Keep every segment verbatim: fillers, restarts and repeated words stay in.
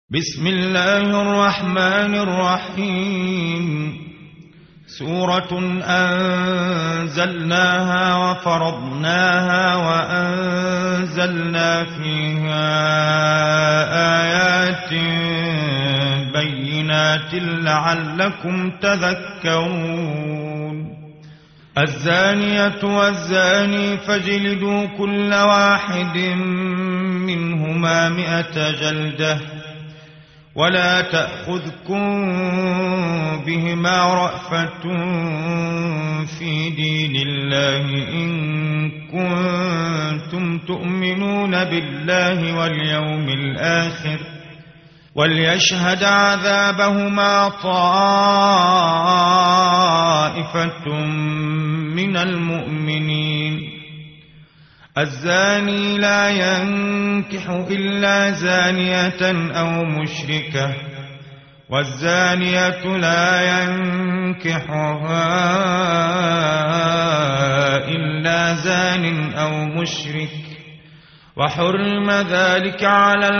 بسم الله الرحمن الرحيم سورة أنزلناها وفرضناها وأنزلنا فيها آيات بينات لعلكم تذكرون الزانية والزاني فاجلدوا كل واحد منهما مئة جلدة ولا تأخذكم بهما رأفة في دين الله إن كنتم تؤمنون بالله واليوم الآخر وليشهد عذابهما طائفة من المؤمنين الزاني لا ينكح إلا زانية أو مشركة والزانية لا ينكحها إلا زان أو مشرك وحرم ذلك على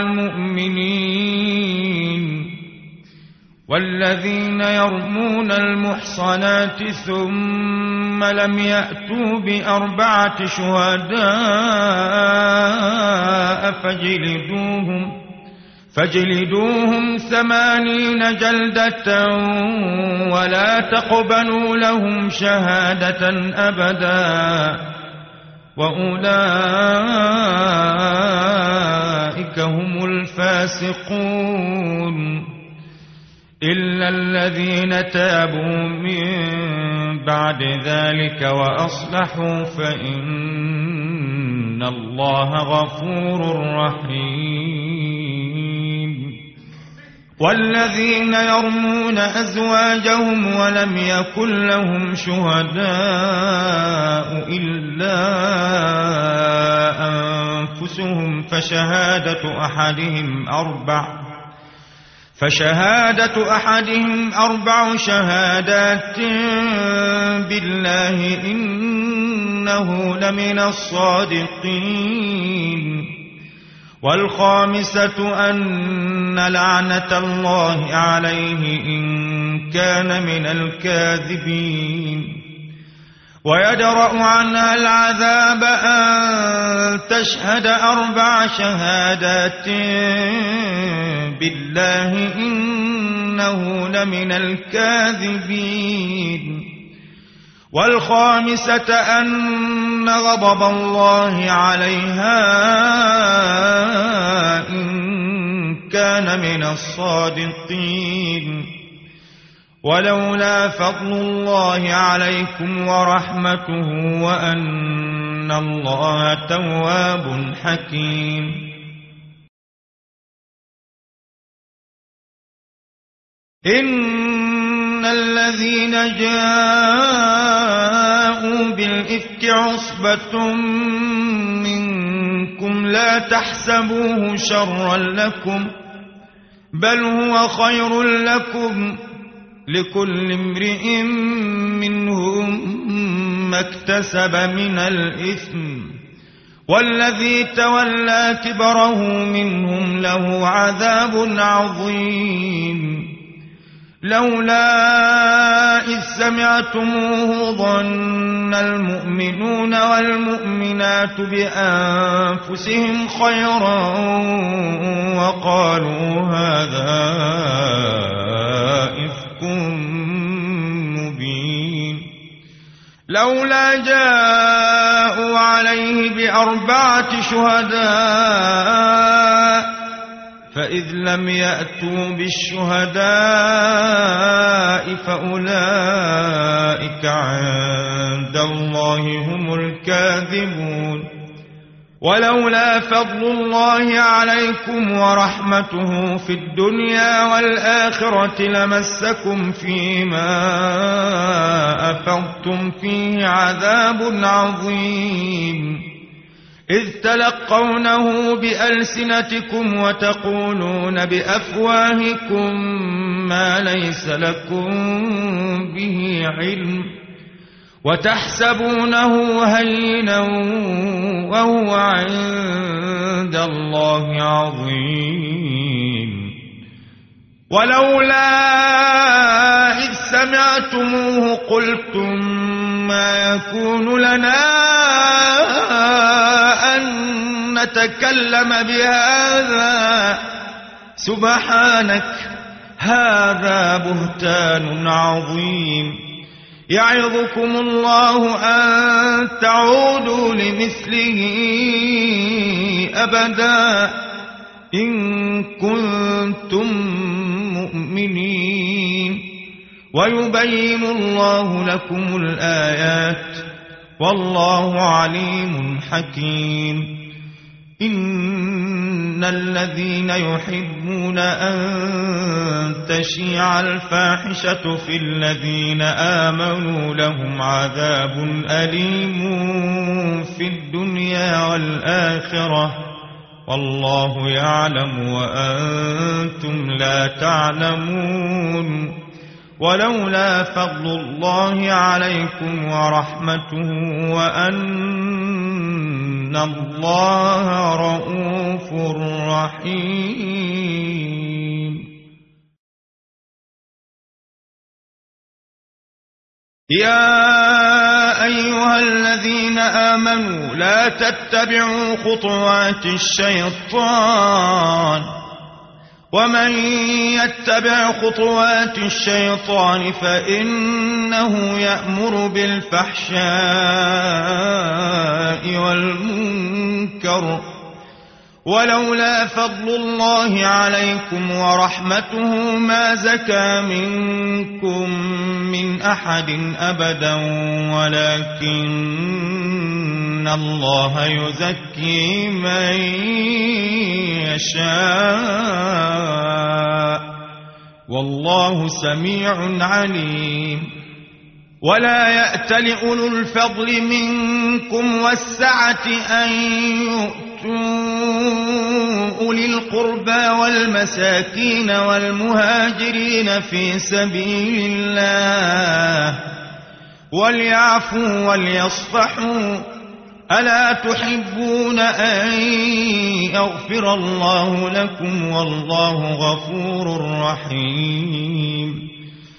المؤمنين والذين يرمون المحصنات ثم لم يأتوا بأربعة شهداء فاجلدوهم فاجلدوهم ثمانين جلدة ولا تقبلوا لهم شهادة أبدا وأولئك هم الفاسقون إلا الذين تابوا من بعد ذلك وأصلحوا فإن الله غفور رحيم والذين يرمون أزواجهم ولم يكن لهم شهداء إلا أنفسهم فشهادة أحدهم أربع فشهادة أحدهم أربع شهادات بالله إنه لمن الصادقين والخامسة أن لعنة الله عليه إن كان من الكاذبين ويدرأ عنها العذاب أن تشهد أربع شهادات بالله إنه لمن الكاذبين والخامسة أن غضب الله عليها إن كان من الصادقين ولولا فضل الله عليكم ورحمته وأن الله تواب حكيم إن الذين جاءوا بالإفك عصبة منكم لا تحسبوه شرا لكم بل هو خير لكم لكل امرئ منهم ما اكتسب من الإثم والذي تولى كبره منهم له عذاب عظيم لولا إذ سمعتموه ظن المؤمنون والمؤمنات بأنفسهم خيرا وقالوا هذا إفك مبين لولا جاءوا عليه بأربعة شهداء فإذ لم يأتوا بالشهداء فأولئك عند الله هم الكاذبون ولولا فضل الله عليكم ورحمته في الدنيا والآخرة لمسكم فيما أفضتم فيه عذاب عظيم إذ تلقونه بألسنتكم وتقولون بأفواهكم ما ليس لكم به علم وتحسبونه هينا وهو عند الله عظيم ولولا إذ سمعتموه قلتم ما يكون لنا أن نتكلم بهذا سبحانك هذا بهتان عظيم يعظكم الله أن تعودوا لمثله أبدا إن كنتم مؤمنين ويبين الله لكم الآيات والله عليم حكيم إن الذين يحبون أن تشيع الفاحشة في الذين آمنوا لهم عذاب أليم في الدنيا والآخرة والله يعلم وأنتم لا تعلمون ولولا فضل الله عليكم ورحمته وأن الله رءوف رحيم يا أيها الذين آمنوا لا تتبعوا خطوات الشيطان ومن يتبع خطوات الشيطان فإنه يأمر بالفحشاء والمنكر ولولا فضل الله عليكم ورحمته ما زكى منكم من أحد أبدا ولكن الله يزكي من يشاء والله سميع عليم ولا يأتل أولو الفضل منكم والسعة أن يؤتوا أولي القربى والمساكين والمهاجرين في سبيل الله وليعفوا وليصفحوا ألا تحبون أن يغفر الله لكم والله غفور رحيم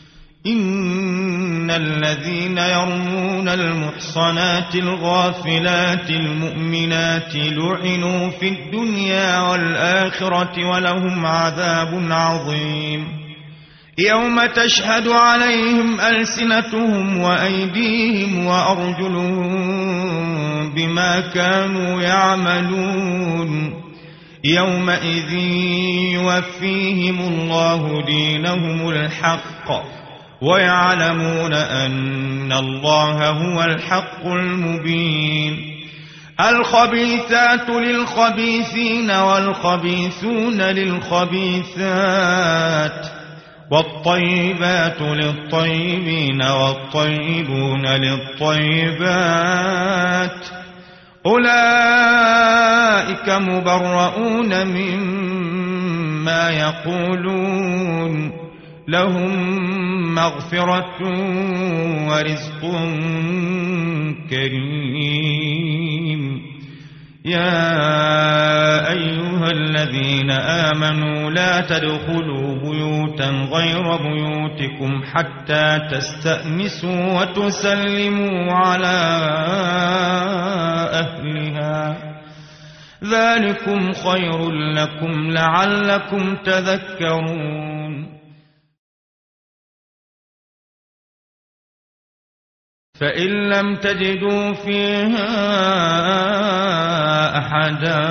إن الذين يرمون المحصنات الغافلات المؤمنات لعنوا في الدنيا والآخرة ولهم عذاب عظيم يوم تشهد عليهم ألسنتهم وأيديهم وأرجلهم بما كانوا يعملون يومئذ يوفيهم الله دينهم الحق ويعلمون أن الله هو الحق المبين الخبيثات للخبيثين والخبيثون للخبيثات والطيبات للطيبين والطيبون للطيبات أولئك مبرؤون مما يقولون لهم مغفرة ورزق كريم يا أيها الذين آمنوا لا تدخلوا بيوتا غير بيوتكم حتى تستأنسوا وتسلموا على أهلها ذلكم خير لكم لعلكم تذكرون فإن لم تجدوا فيها أحدا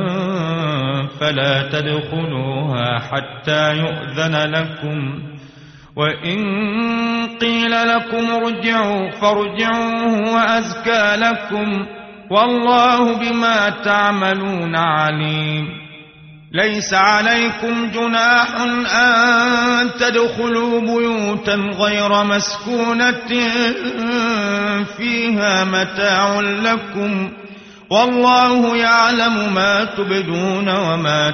فلا تدخلوها حتى يؤذن لكم وإن قيل لكم ارجعوا فارجعوا هو أزكى لكم والله بما تعملون عليم ليس عليكم جناح أن تدخلوا بيوتا غير مسكونة فيها متاع لكم والله يعلم ما تبدون وما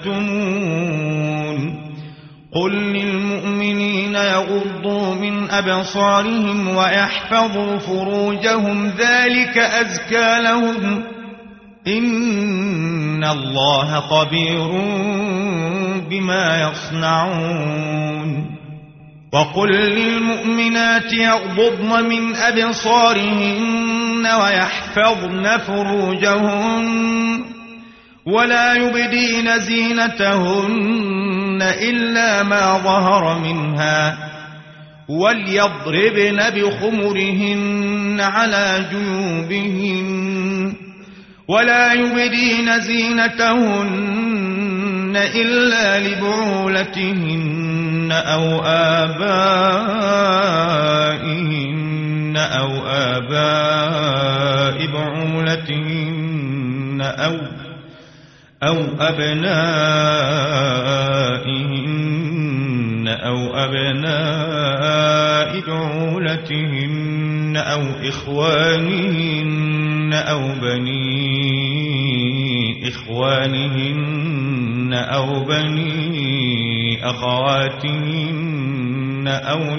تكتمون قل للمؤمنين يغضوا من أبصارهم ويحفظوا فروجهم ذلك أزكى لهم إن الله خبير بما يصنعون وقل للمؤمنات يغضضن من أبصارهن ويحفظن فروجهن ولا يبدين زينتهن إلا ما ظهر منها وليضربن بخمرهن على جيوبهن ولا يبدين زينتهن إلا لبعولتهن أو آبائهن أو آباء بعولتهن أو أو أبنائهن أو أبناء بعولتهن أو إخوانهن أو بني إخوانهن أو بني أخواتهن أو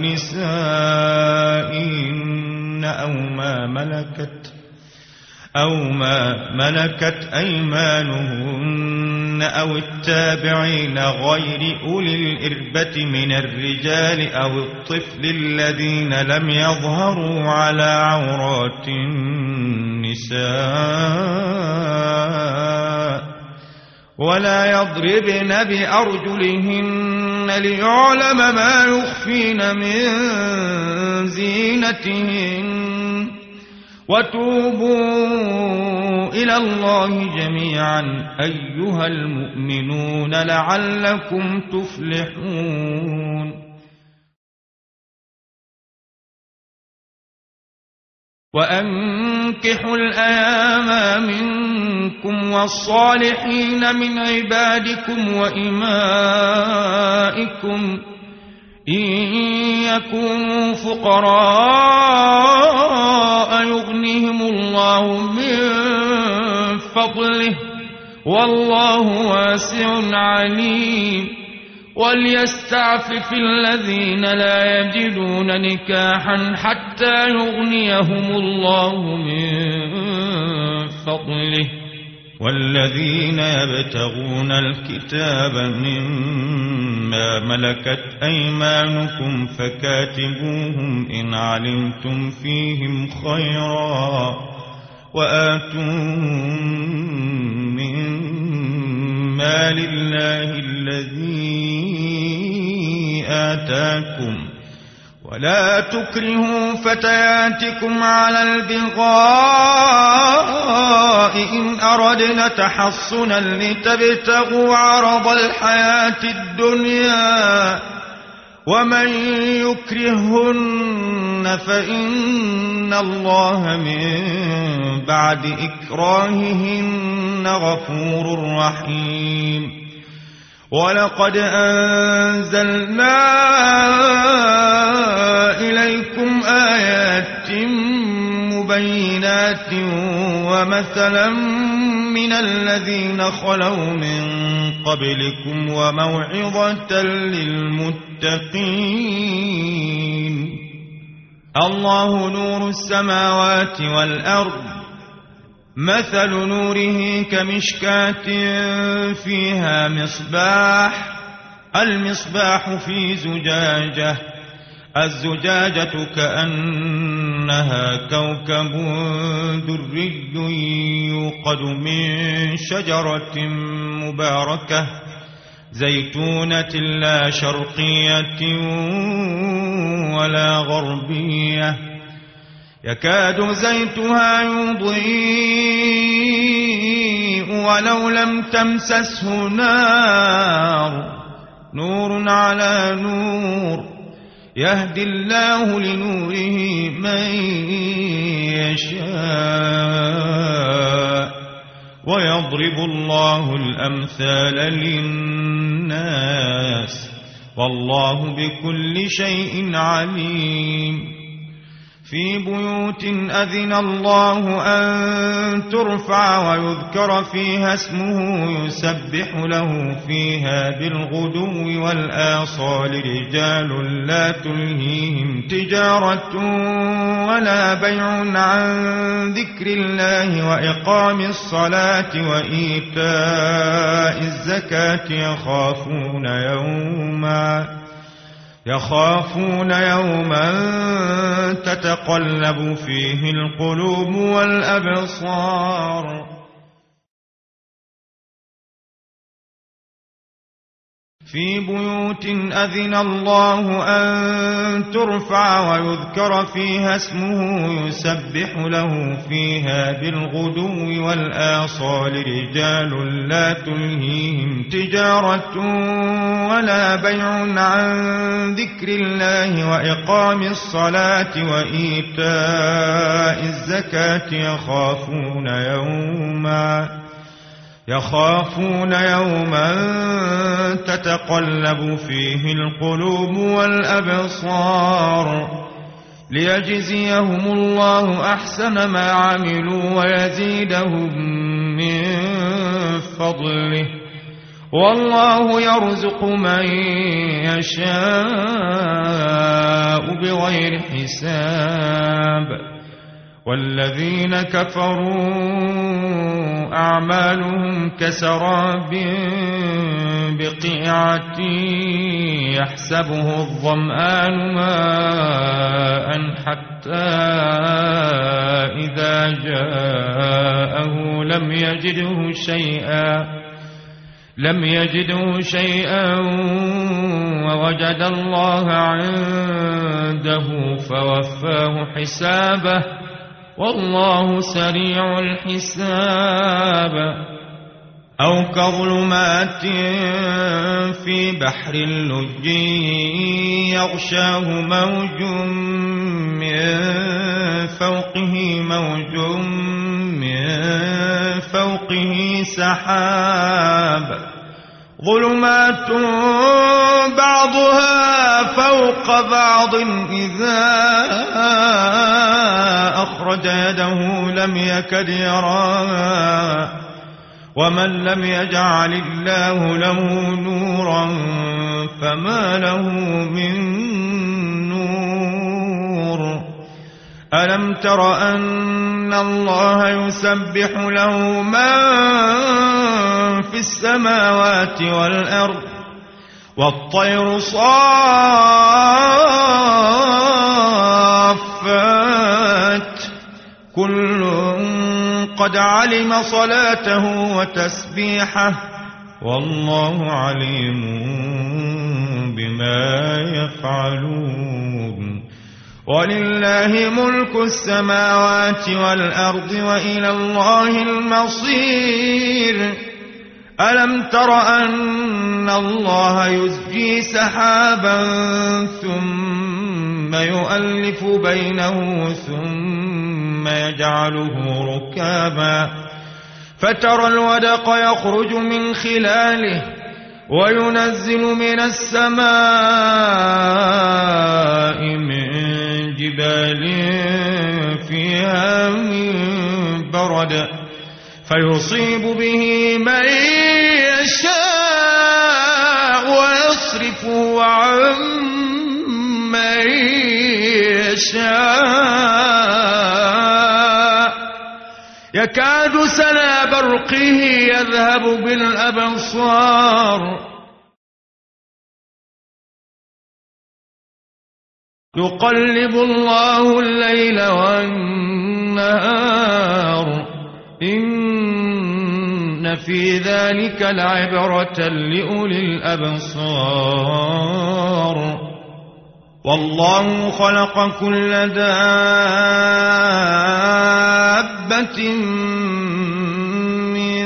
نسائهن أو ما ملكت أو ما ملكت أيمانهن أو التابعين غير أولي الإربة من الرجال أو الطفل الذين لم يظهروا على عورات النساء ولا يضربن بأرجلهن ليعلم ما يخفين من زينتهن وتوبوا إلى الله جميعا أيها المؤمنون لعلكم تفلحون وأنكحوا الأيام منكم والصالحين من عبادكم وإمائكم إن يكونوا فقراء يغنهم الله من فضله والله واسع عليم وليستعفف الذين لا يجدون نكاحا حتى يغنيهم الله من فضله والذين يبتغون الكتاب مما ملكت أيمانكم فكاتبوهم إن علمتم فيهم خيرا وآتوهم من مال الله الذي آتاكم ولا تكرهوا فتياتكم على البغاء إن أردنا تحصنا لتبتغوا عرض الحياة الدنيا ومن يكرهن فإن الله من بعد إكراههن غفور رحيم ولقد أنزلنا إليكم آيات مبينات ومثلا من الذين خلوا من قبلكم وموعظة للمتقين الله نور السماوات والأرض مثل نوره كمشكاة فيها مصباح المصباح في زجاجة الزجاجة كأنها كوكب دري يوقد من شجرة مباركة زيتونة لا شرقية ولا غربية يكاد زيتها يضيء ولو لم تمسسه نار نور على نور يهدي الله لنوره من يشاء ويضرب الله الأمثال للناس والله بكل شيء عليم في بيوت أذن الله أن ترفع ويذكر فيها اسمه يسبح له فيها بالغدو والآصال رجال لا تلهيهم تجارة ولا بيع عن ذكر الله وإقام الصلاة وإيتاء الزكاة يخافون يوما يخافون يوما تتقلب فيه القلوب والأبصار في بيوت أذن الله أن ترفع ويذكر فيها اسمه يسبح له فيها بالغدو والآصال رجال لا تلهيهم تجارة ولا بيع عن ذكر الله وإقام الصلاة وإيتاء الزكاة يخافون يوما يخافون يوما تتقلب فيه القلوب والأبصار ليجزيهم الله أحسن ما عملوا ويزيدهم من فضله والله يرزق من يشاء بغير حساب والذين كفروا أعمالهم كسراب بقيعة يحسبه الظمآن ماء حتى إذا جاءه لم يجده شيئا لم يجده شيئا ووجد الله عنده فوفاه حسابه والله سريع الحساب أو كظلمات في بحر اللج يغشاه موج من فوقه موج من فوقه سحاب ظلمات بعضها فوق بعض إذا أخرج يده لم يكد يراها ومن لم يجعل الله له نورا فما له من نور ألم تر أن الله يسبح له من في السماوات والأرض والطير صافات كل قد علم صلاته وتسبيحه والله عليم بما يفعلون ولله ملك السماوات والأرض وإلى الله المصير ألم تر أن الله يزجي سحابا ثم يؤلف بينه ثم يجعله ركابا فترى الودق يخرج من خلاله وينزل من السماء من جبال فيها من برد فيصيب به من يشاء ويصرفه عن من يشاء يكاد سنا برقه يذهب بالأبصار يقلب الله الليل والنهار إن في ذلك لعبرة لأولي الأبصار والله خلق كل دابة من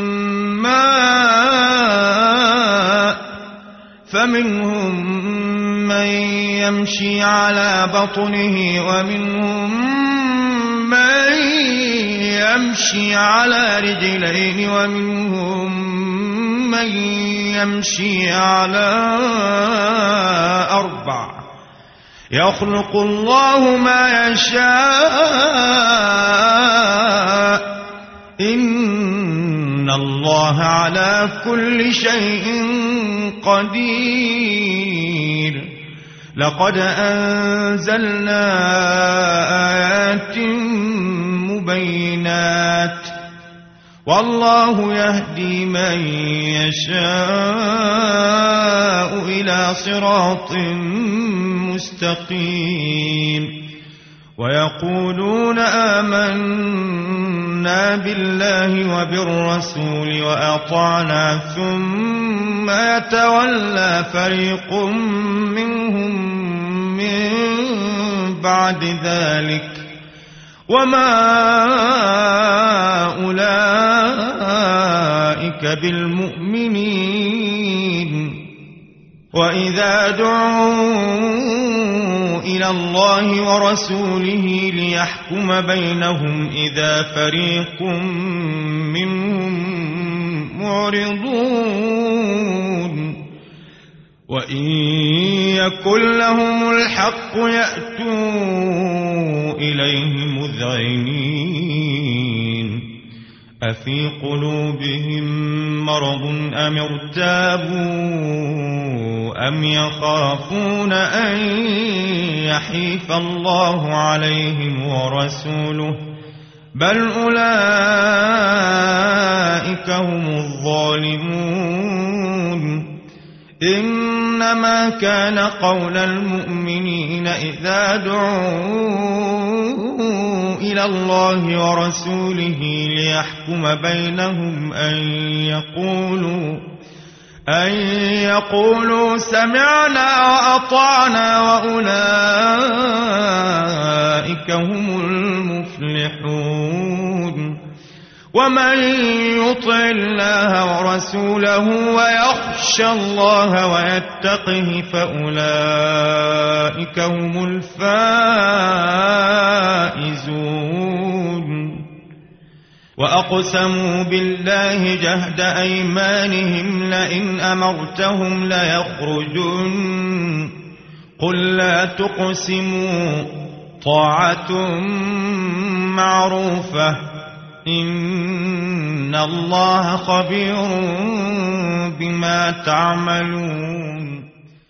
ماء فمنهم من يمشي على بطنه ومنهم من يمشي على رجلين ومنهم من يمشي على أربع يخلق الله ما يشاء إن الله على كل شيء قدير. لقد أنزلنا آيات مبينات والله يهدي من يشاء إلى صراط مستقيم. ويقولون آمنا بالله وبالرسول وأطعنا ثم يتولى فريق منهم من بعد ذلك وما أولئك بالمؤمنين. وإذا دعوا إلى الله ورسوله ليحكم بينهم إذا فريق منهم معرضون. وإن يكن لهم الحق يأتوا إليه مذعنين. أفي قلوبهم مرض أم ارتابوا أم يخافون أن يحيف الله عليهم ورسوله بل أولئك هم الظالمون. إنما كان قول المؤمنين إذا دعوا إلى الله ورسوله ليحكم بينهم أن يقولوا أن يقولوا سمعنا وأطعنا وأولئك هم المفلحون. ومن يطع الله ورسوله ويخشى الله ويتقه فأولئك هم الفائزون. وأقسموا بالله جهد أيمانهم لئن أمرتهم ليخرجن قل لا تقسموا طاعة معروفة إن الله خبير بما تعملون.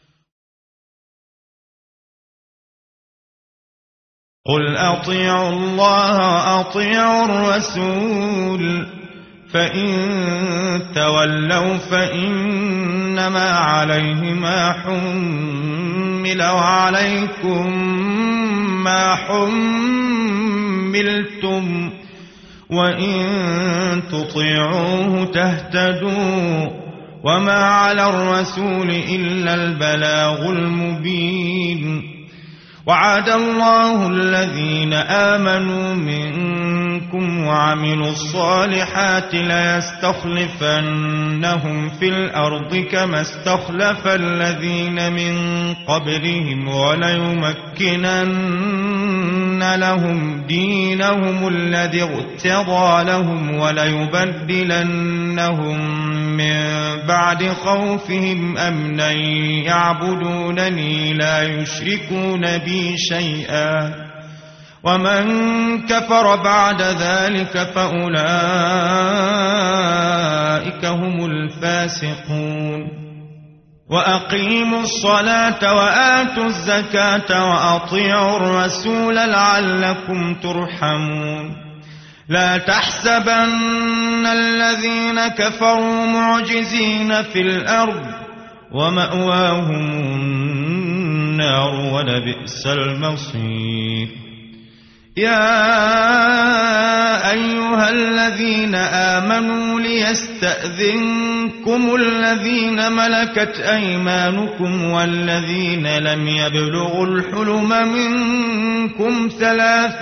قل أطيعوا الله وأطيعوا الرسول فإن تولوا فإنما عليه ما حمل وعليكم ما حملتم وإن تطيعوه تهتدوا وما على الرسول إلا البلاغ المبين. وعد الله الذين آمنوا منكم وعملوا الصالحات ليستخلفنهم في الأرض كما استخلف الذين من قبلهم وليمكنن لهم دينهم الذي ارتضى لهم وليبدلنهم من بعد خوفهم أمنا يعبدونني لا يشركون بي شيئا ومن كفر بعد ذلك فأولئك هم الفاسقون. وأقيموا الصلاة وآتوا الزكاة وأطيعوا الرسول لعلكم ترحمون. لا تحسبن الذين كفروا معجزين في الأرض ومأواهم النار ولبئس المصير. يا أيها الذين آمنوا ليستأذنكم الذين ملكت أيمانكم والذين لم يبلغوا الحلم منكم ثلاث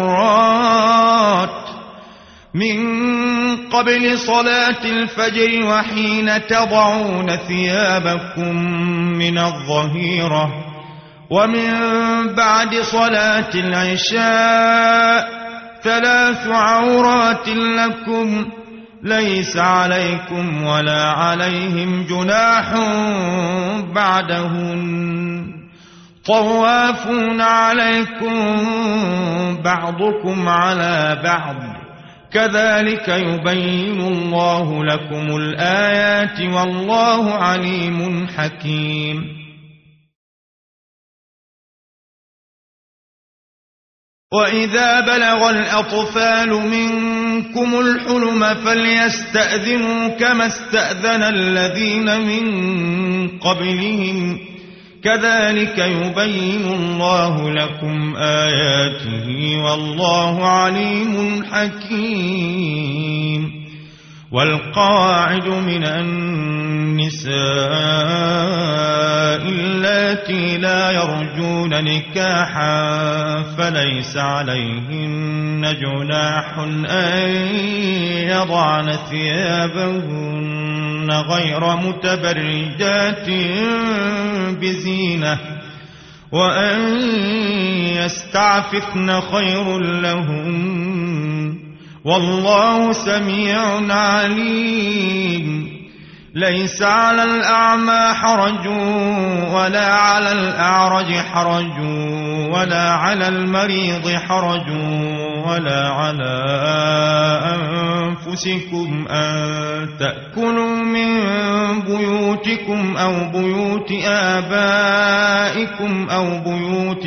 مرات من قبل صلاة الفجر وحين تضعون ثيابكم من الظهيرة ومن بعد صلاة العشاء ثلاث عورات لكم ليس عليكم ولا عليهم جناح بعدهن طوافون عليكم بعضكم على بعض كذلك يبين الله لكم الآيات والله عليم حكيم. وإذا بلغ الأطفال منكم الحلم فليستأذنوا كما استأذن الذين من قبلهم كذلك يبين الله لكم آياته والله عليم حكيم. والقواعد من النساء اللاتي لا يرجون نكاحا فليس عليهن جناح أن يضعن ثيابهن غير متبرجات بزينة وأن يستعففن خير لهن والله سميع عليم. ليس على الأعمى حرج ولا على الأعرج حرج ولا على المريض حرج ولا على أنفسكم أن تأكلوا من بيوتكم أو بيوت آبائكم أو بيوت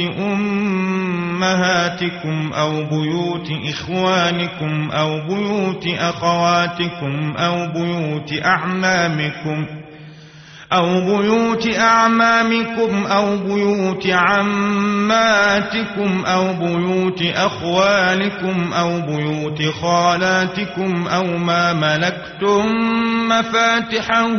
أمهاتكم أو بيوت إخوانكم أو بيوت أخواتكم أو بيوت أعمامكم أو بيوت أعمامكم أو بيوت عماتكم أو بيوت أخوالكم أو بيوت خالاتكم أو ما ملكتم مفاتحه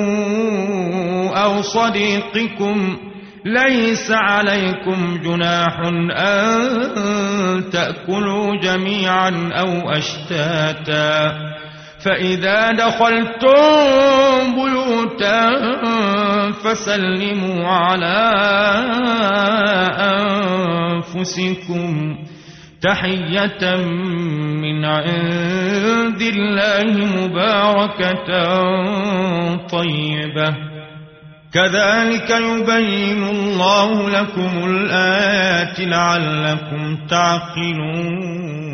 أو صديقكم ليس عليكم جناح أن تأكلوا جميعا أو أشتاتا فإذا دخلتم بيوتا فسلموا على أنفسكم تحية من عند الله مباركة طيبة كذلك يبين الله لكم الآيات لعلكم تعقلون.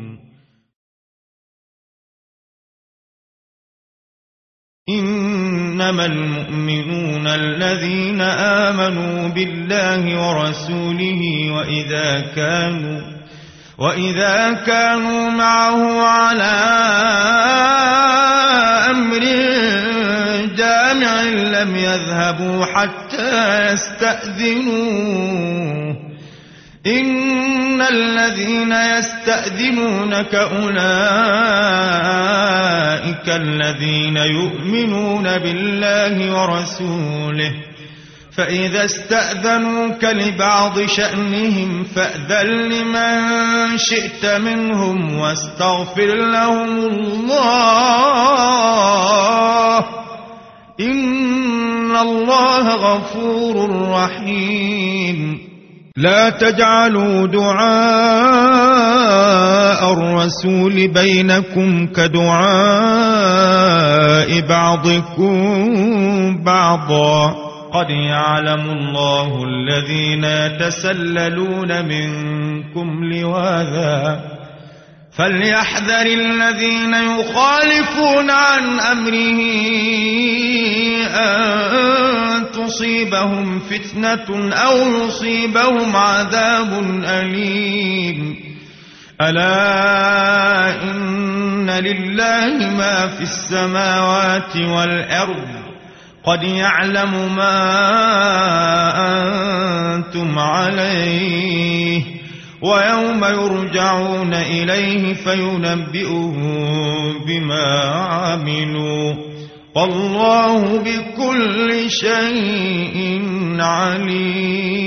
إنما المؤمنون الذين آمنوا بالله ورسوله وإذا كانوا وإذا كانوا معه على أمر جامع لم يذهبوا حتى يستأذنوه إن الذين يستأذنونك أولئك الذين يؤمنون بالله ورسوله فإذا استأذنوك لبعض شأنهم فأذن لمن شئت منهم واستغفر لهم الله إن الله غفور رحيم. لا تجعلوا دعاء الرسول بينكم كدعاء بعضكم بعضا قد يعلم الله الذين يتسللون منكم لواذا فليحذر الذين يخالفون عن أمره أن تصيبهم فتنة أو يصيبهم عذاب أليم. ألا إن لله ما في السماوات والأرض قد يعلم ما أنتم عليه ويوم يرجعون إليه فينبئهم بما عملوا والله بكل شيء عليم.